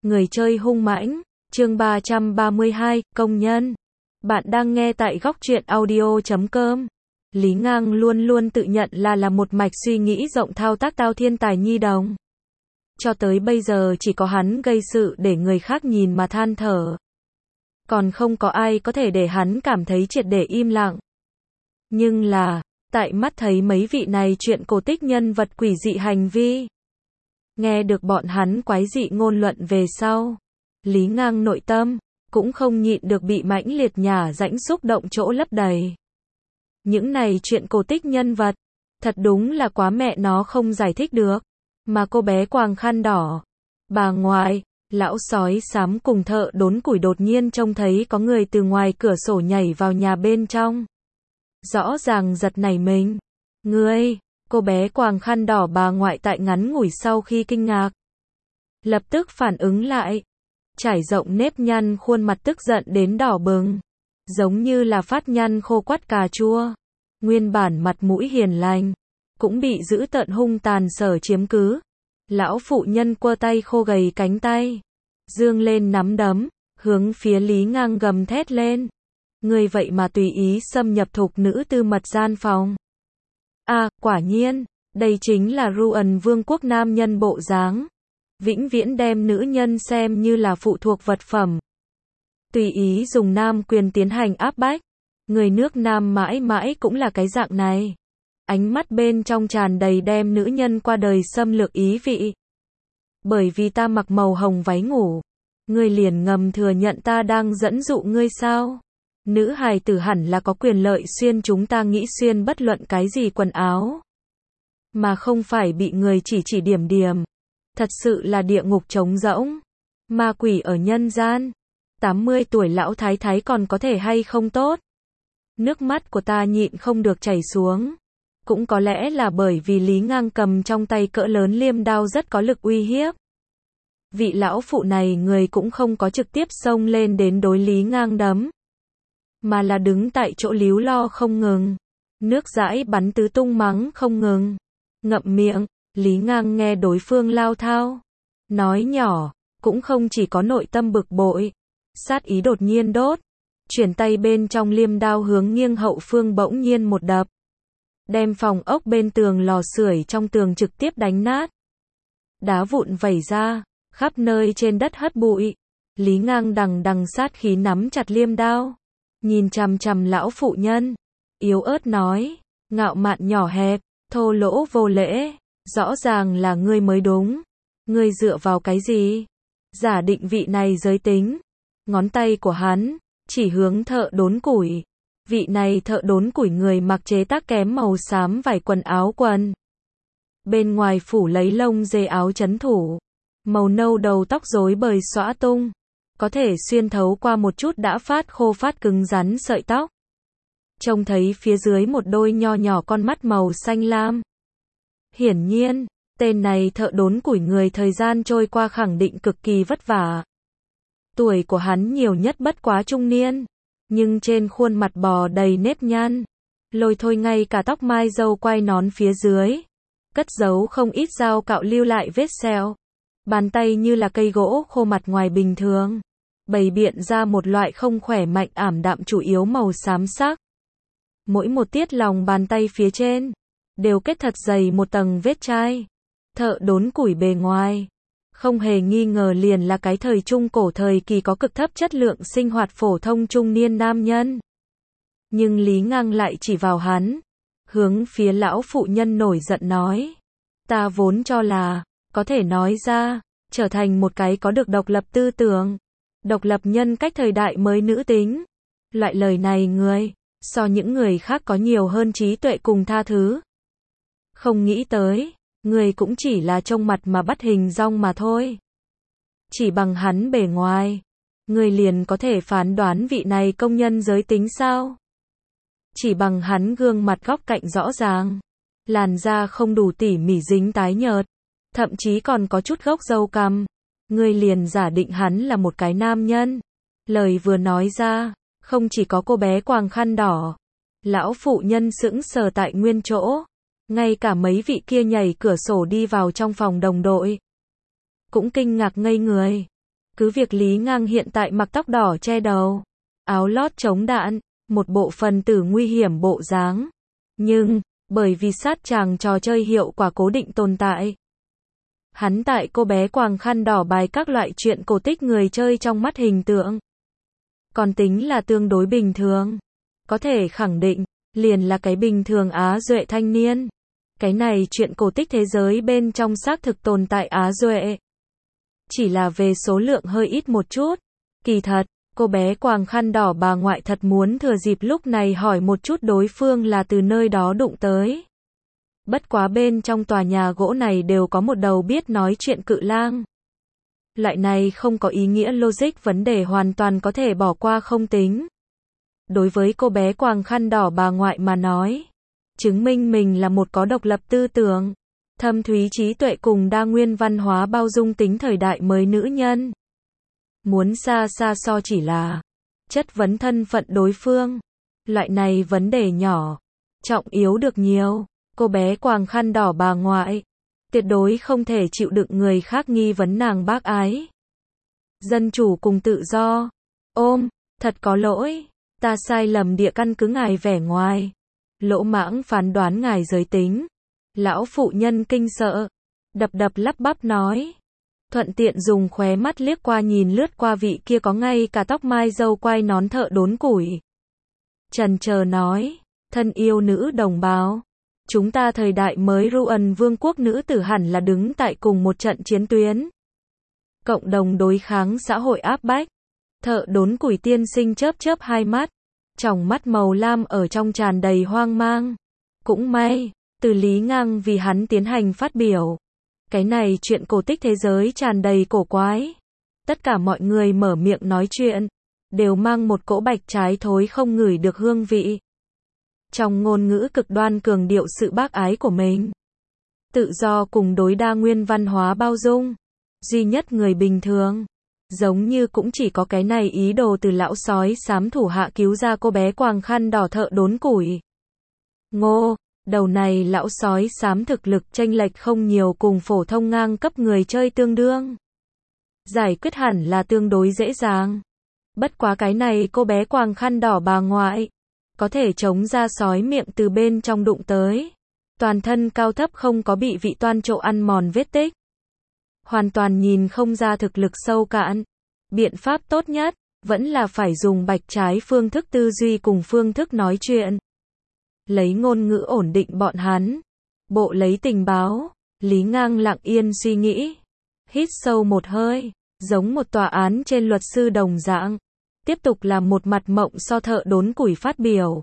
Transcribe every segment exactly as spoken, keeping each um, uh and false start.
Người chơi hung mãnh, chương ba trăm ba mươi hai, công nhân. Bạn đang nghe tại góc truyện audio chấm com. Lý Ngang luôn luôn tự nhận là là một mạch suy nghĩ rộng thao tác tao thiên tài nhi đồng. Cho tới bây giờ chỉ có hắn gây sự để người khác nhìn mà than thở. Còn không có ai có thể để hắn cảm thấy triệt để im lặng. Nhưng là, tại mắt thấy mấy vị này chuyện cổ tích nhân vật quỷ dị hành vi. Nghe được bọn hắn quái dị ngôn luận về sau. Lý Ngang nội tâm, cũng không nhịn được bị mãnh liệt nhả rãnh xúc động chỗ lấp đầy. Những này chuyện cổ tích nhân vật, thật đúng là quá mẹ nó không giải thích được. Mà cô bé quàng khăn đỏ, bà ngoại, lão sói xám cùng thợ đốn củi đột nhiên trông thấy có người từ ngoài cửa sổ nhảy vào nhà bên trong. Rõ ràng giật nảy mình. Ngươi, cô bé quàng khăn đỏ bà ngoại tại ngắn ngủi sau khi kinh ngạc. Lập tức phản ứng lại. Trải rộng nếp nhăn khuôn mặt tức giận đến đỏ bừng. Giống như là phát nhăn khô quắt cà chua. Nguyên bản mặt mũi hiền lành. Cũng bị dữ tợn hung tàn sở chiếm cứ. Lão phụ nhân quơ tay khô gầy cánh tay. Dương lên nắm đấm. Hướng phía Lý Ngang gầm thét lên. Người vậy mà tùy ý xâm nhập thục nữ tư mật gian phòng. À, quả nhiên, đây chính là Ruan vương quốc nam nhân bộ dáng. Vĩnh viễn đem nữ nhân xem như là phụ thuộc vật phẩm. Tùy ý dùng nam quyền tiến hành áp bách. Người nước nam mãi mãi cũng là cái dạng này. Ánh mắt bên trong tràn đầy đem nữ nhân qua đời xâm lược ý vị. Bởi vì ta mặc màu hồng váy ngủ. Ngươi liền ngầm thừa nhận ta đang dẫn dụ ngươi sao? Nữ hài tử hẳn là có quyền lợi xuyên chúng ta nghĩ xuyên bất luận cái gì quần áo. Mà không phải bị người chỉ chỉ điểm điểm. Thật sự là địa ngục trống rỗng. Ma quỷ ở nhân gian. tám mươi tuổi lão thái thái còn có thể hay không tốt. Nước mắt của ta nhịn không được chảy xuống. Cũng có lẽ là bởi vì Lý Ngang cầm trong tay cỡ lớn liêm đao rất có lực uy hiếp. Vị lão phụ này người cũng không có trực tiếp xông lên đến đối Lý Ngang đấm. Mà là đứng tại chỗ líu lo không ngừng. Nước dãi bắn tứ tung mắng không ngừng. Ngậm miệng, Lý Ngang nghe đối phương lao thao. Nói nhỏ, cũng không chỉ có nội tâm bực bội. Sát ý đột nhiên đốt. Chuyển tay bên trong liêm đao hướng nghiêng hậu phương bỗng nhiên một đập. Đem phòng ốc bên tường lò sưởi trong tường trực tiếp đánh nát. Đá vụn vẩy ra, khắp nơi trên đất hất bụi. Lý Ngang đằng đằng sát khí nắm chặt liêm đao. Nhìn chằm chằm lão phụ nhân. Yếu ớt nói, ngạo mạn nhỏ hẹp, thô lỗ vô lễ. Rõ ràng là ngươi mới đúng. Ngươi dựa vào cái gì? Giả định vị này giới tính. Ngón tay của hắn, chỉ hướng thợ đốn củi. Vị này thợ đốn củi người mặc chế tác kém màu xám vải quần áo quần. Bên ngoài phủ lấy lông dê áo chấn thủ. Màu nâu đầu tóc rối bời xõa tung. Có thể xuyên thấu qua một chút đã phát khô phát cứng rắn sợi tóc. Trông thấy phía dưới một đôi nho nhỏ con mắt màu xanh lam. Hiển nhiên, tên này thợ đốn củi người thời gian trôi qua khẳng định cực kỳ vất vả. Tuổi của hắn nhiều nhất bất quá trung niên. Nhưng trên khuôn mặt bò đầy nếp nhăn. Lôi thôi ngay cả tóc mai râu quai nón phía dưới. Cất giấu không ít dao cạo lưu lại vết sẹo. Bàn tay như là cây gỗ khô mặt ngoài bình thường. Bày biện ra một loại không khỏe mạnh ảm đạm chủ yếu màu xám sắc. Mỗi một tiết lòng bàn tay phía trên. Đều kết thật dày một tầng vết chai. Thợ đốn củi bề ngoài. Không hề nghi ngờ liền là cái thời trung cổ thời kỳ có cực thấp chất lượng sinh hoạt phổ thông trung niên nam nhân. Nhưng Lý Ngang lại chỉ vào hắn. Hướng phía lão phụ nhân nổi giận nói. Ta vốn cho là, có thể nói ra, trở thành một cái có được độc lập tư tưởng. Độc lập nhân cách thời đại mới nữ tính. Loại lời này người, so những người khác có nhiều hơn trí tuệ cùng tha thứ. Không nghĩ tới. Người cũng chỉ là trông mặt mà bắt hình dong mà thôi. Chỉ bằng hắn bề ngoài. Người liền có thể phán đoán vị này công nhân giới tính sao? Chỉ bằng hắn gương mặt góc cạnh rõ ràng. Làn da không đủ tỉ mỉ dính tái nhợt. Thậm chí còn có chút gốc râu cằm. Người liền giả định hắn là một cái nam nhân. Lời vừa nói ra, không chỉ có cô bé quàng khăn đỏ. Lão phụ nhân sững sờ tại nguyên chỗ. Ngay cả mấy vị kia nhảy cửa sổ đi vào trong phòng đồng đội. Cũng kinh ngạc ngây người. Cứ việc Lý Ngang hiện tại mặc tóc đỏ che đầu, áo lót chống đạn, một bộ phần tử nguy hiểm bộ dáng. Nhưng, bởi vì sát chàng trò chơi hiệu quả cố định tồn tại, hắn tại cô bé quàng khăn đỏ bài các loại chuyện cổ tích người chơi trong mắt hình tượng còn tính là tương đối bình thường. Có thể khẳng định, liền là cái bình thường Á Duệ thanh niên. Cái này chuyện cổ tích thế giới bên trong xác thực tồn tại Á Duệ. Chỉ là về số lượng hơi ít một chút. Kỳ thật, cô bé quàng khăn đỏ bà ngoại thật muốn thừa dịp lúc này hỏi một chút đối phương là từ nơi đó đụng tới. Bất quá bên trong tòa nhà gỗ này đều có một đầu biết nói chuyện cự lang. Loại này không có ý nghĩa logic vấn đề hoàn toàn có thể bỏ qua không tính. Đối với cô bé quàng khăn đỏ bà ngoại mà nói, chứng minh mình là một có độc lập tư tưởng, thâm thúy trí tuệ cùng đa nguyên văn hóa bao dung tính thời đại mới nữ nhân. Muốn xa xa so chỉ là chất vấn thân phận đối phương. Loại này vấn đề nhỏ, trọng yếu được nhiều. Cô bé quàng khăn đỏ bà ngoại tuyệt đối không thể chịu đựng người khác nghi vấn nàng bác ái dân chủ cùng tự do. Ôm, thật có lỗi, ta sai lầm địa căn cứ ngài vẻ ngoài, lỗ mãng phán đoán ngài giới tính. Lão phụ nhân kinh sợ, đập đập lắp bắp nói, thuận tiện dùng khóe mắt liếc qua nhìn lướt qua vị kia có ngay cả tóc mai râu quai nón thợ đốn củi. Trần chờ nói, thân yêu nữ đồng bào, chúng ta thời đại mới Ruan vương quốc nữ tử hẳn là đứng tại cùng một trận chiến tuyến. Cộng đồng đối kháng xã hội áp bách. Thợ đốn củi tiên sinh chớp chớp hai mắt, tròng mắt màu lam ở trong tràn đầy hoang mang. Cũng may, từ Lý Ngang vì hắn tiến hành phát biểu. Cái này chuyện cổ tích thế giới tràn đầy cổ quái. Tất cả mọi người mở miệng nói chuyện, đều mang một cỗ bạch trái thối không ngửi được hương vị. Trong ngôn ngữ cực đoan cường điệu sự bác ái của mình. Tự do cùng đối đa nguyên văn hóa bao dung. Duy nhất người bình thường. Giống như cũng chỉ có cái này ý đồ từ lão sói xám thủ hạ cứu ra cô bé quàng khăn đỏ thợ đốn củi. Ngô, đầu này lão sói xám thực lực chênh lệch không nhiều cùng phổ thông ngang cấp người chơi tương đương. Giải quyết hẳn là tương đối dễ dàng. Bất quá cái này cô bé quàng khăn đỏ bà ngoại, có thể chống ra sói miệng từ bên trong đụng tới. Toàn thân cao thấp không có bị vị toan trộ ăn mòn vết tích. Hoàn toàn nhìn không ra thực lực sâu cạn. Biện pháp tốt nhất, vẫn là phải dùng bạch trái phương thức tư duy cùng phương thức nói chuyện. Lấy ngôn ngữ ổn định bọn hắn. Bộ lấy tình báo. Lý Ngang lặng yên suy nghĩ. Hít sâu một hơi. Giống một tòa án trên luật sư đồng dạng. Tiếp tục làm một mặt mộng so thợ đốn củi phát biểu.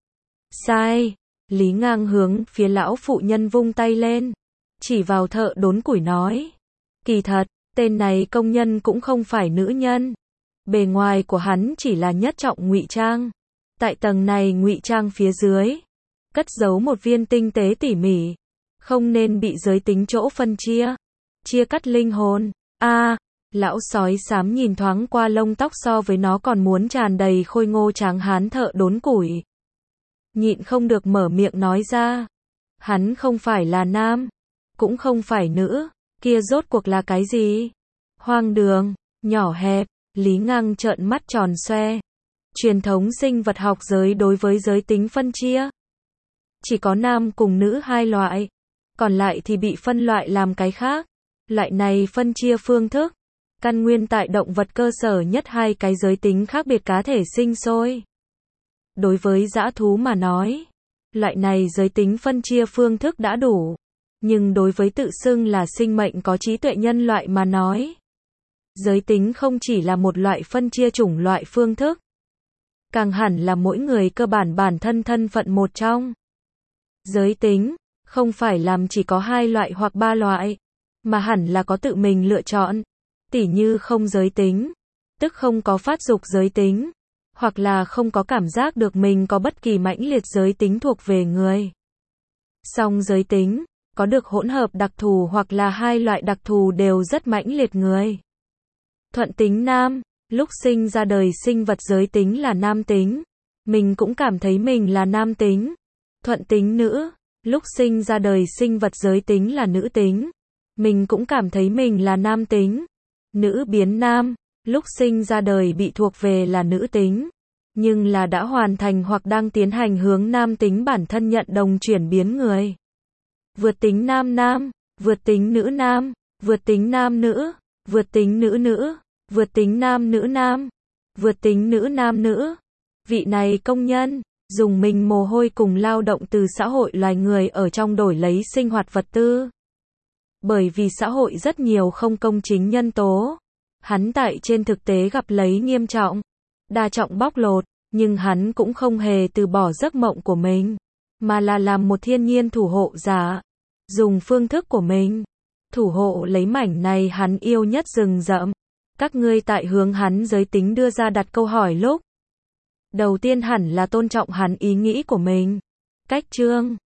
Sai. Lý Ngang hướng phía lão phụ nhân vung tay lên. Chỉ vào thợ đốn củi nói. Kỳ thật, tên này công nhân cũng không phải nữ nhân. Bề ngoài của hắn chỉ là nhất trọng ngụy trang. Tại tầng này ngụy trang phía dưới, cất giấu một viên tinh tế tỉ mỉ. Không nên bị giới tính chỗ phân chia. Chia cắt linh hồn. A, à, lão sói xám nhìn thoáng qua lông tóc so với nó còn muốn tràn đầy khôi ngô tráng hán thợ đốn củi. Nhịn không được mở miệng nói ra. Hắn không phải là nam, cũng không phải nữ. Kia rốt cuộc là cái gì? Hoang đường, nhỏ hẹp. Lý Ngang trợn mắt tròn xoe. Truyền thống sinh vật học giới đối với giới tính phân chia chỉ có nam cùng nữ hai loại, còn lại thì bị phân loại làm cái khác. Loại này phân chia phương thức, căn nguyên tại động vật cơ sở nhất hai cái giới tính khác biệt cá thể sinh sôi. Đối với dã thú mà nói, loại này giới tính phân chia phương thức đã đủ. Nhưng đối với tự xưng là sinh mệnh có trí tuệ nhân loại mà nói, giới tính không chỉ là một loại phân chia chủng loại phương thức, càng hẳn là mỗi người cơ bản bản thân thân phận một trong. Giới tính, không phải làm chỉ có hai loại hoặc ba loại, mà hẳn là có tự mình lựa chọn. Tỉ như không giới tính, tức không có phát dục giới tính, hoặc là không có cảm giác được mình có bất kỳ mãnh liệt giới tính thuộc về người. Song giới tính, có được hỗn hợp đặc thù hoặc là hai loại đặc thù đều rất mãnh liệt người. Thuận tính nam, lúc sinh ra đời sinh vật giới tính là nam tính, mình cũng cảm thấy mình là nam tính. Thuận tính nữ, lúc sinh ra đời sinh vật giới tính là nữ tính, mình cũng cảm thấy mình là nam tính. Nữ biến nam, lúc sinh ra đời bị thuộc về là nữ tính, nhưng là đã hoàn thành hoặc đang tiến hành hướng nam tính bản thân nhận đồng chuyển biến người. Vượt tính nam nam, vượt tính nữ nam, vượt tính nam nữ, vượt tính nữ nữ, vượt tính nam nữ nam, vượt tính nữ nam nữ. Vị này công nhân, dùng mình mồ hôi cùng lao động từ xã hội loài người ở trong đổi lấy sinh hoạt vật tư. Bởi vì xã hội rất nhiều không công chính nhân tố, hắn tại trên thực tế gặp lấy nghiêm trọng, đa trọng bóc lột, nhưng hắn cũng không hề từ bỏ giấc mộng của mình, mà là làm một thiên nhiên thủ hộ giả, dùng phương thức của mình, thủ hộ lấy mảnh này hắn yêu nhất rừng rậm. Các ngươi tại hướng hắn giới tính đưa ra đặt câu hỏi lúc đầu tiên hẳn là tôn trọng hắn ý nghĩ của mình. Cách chương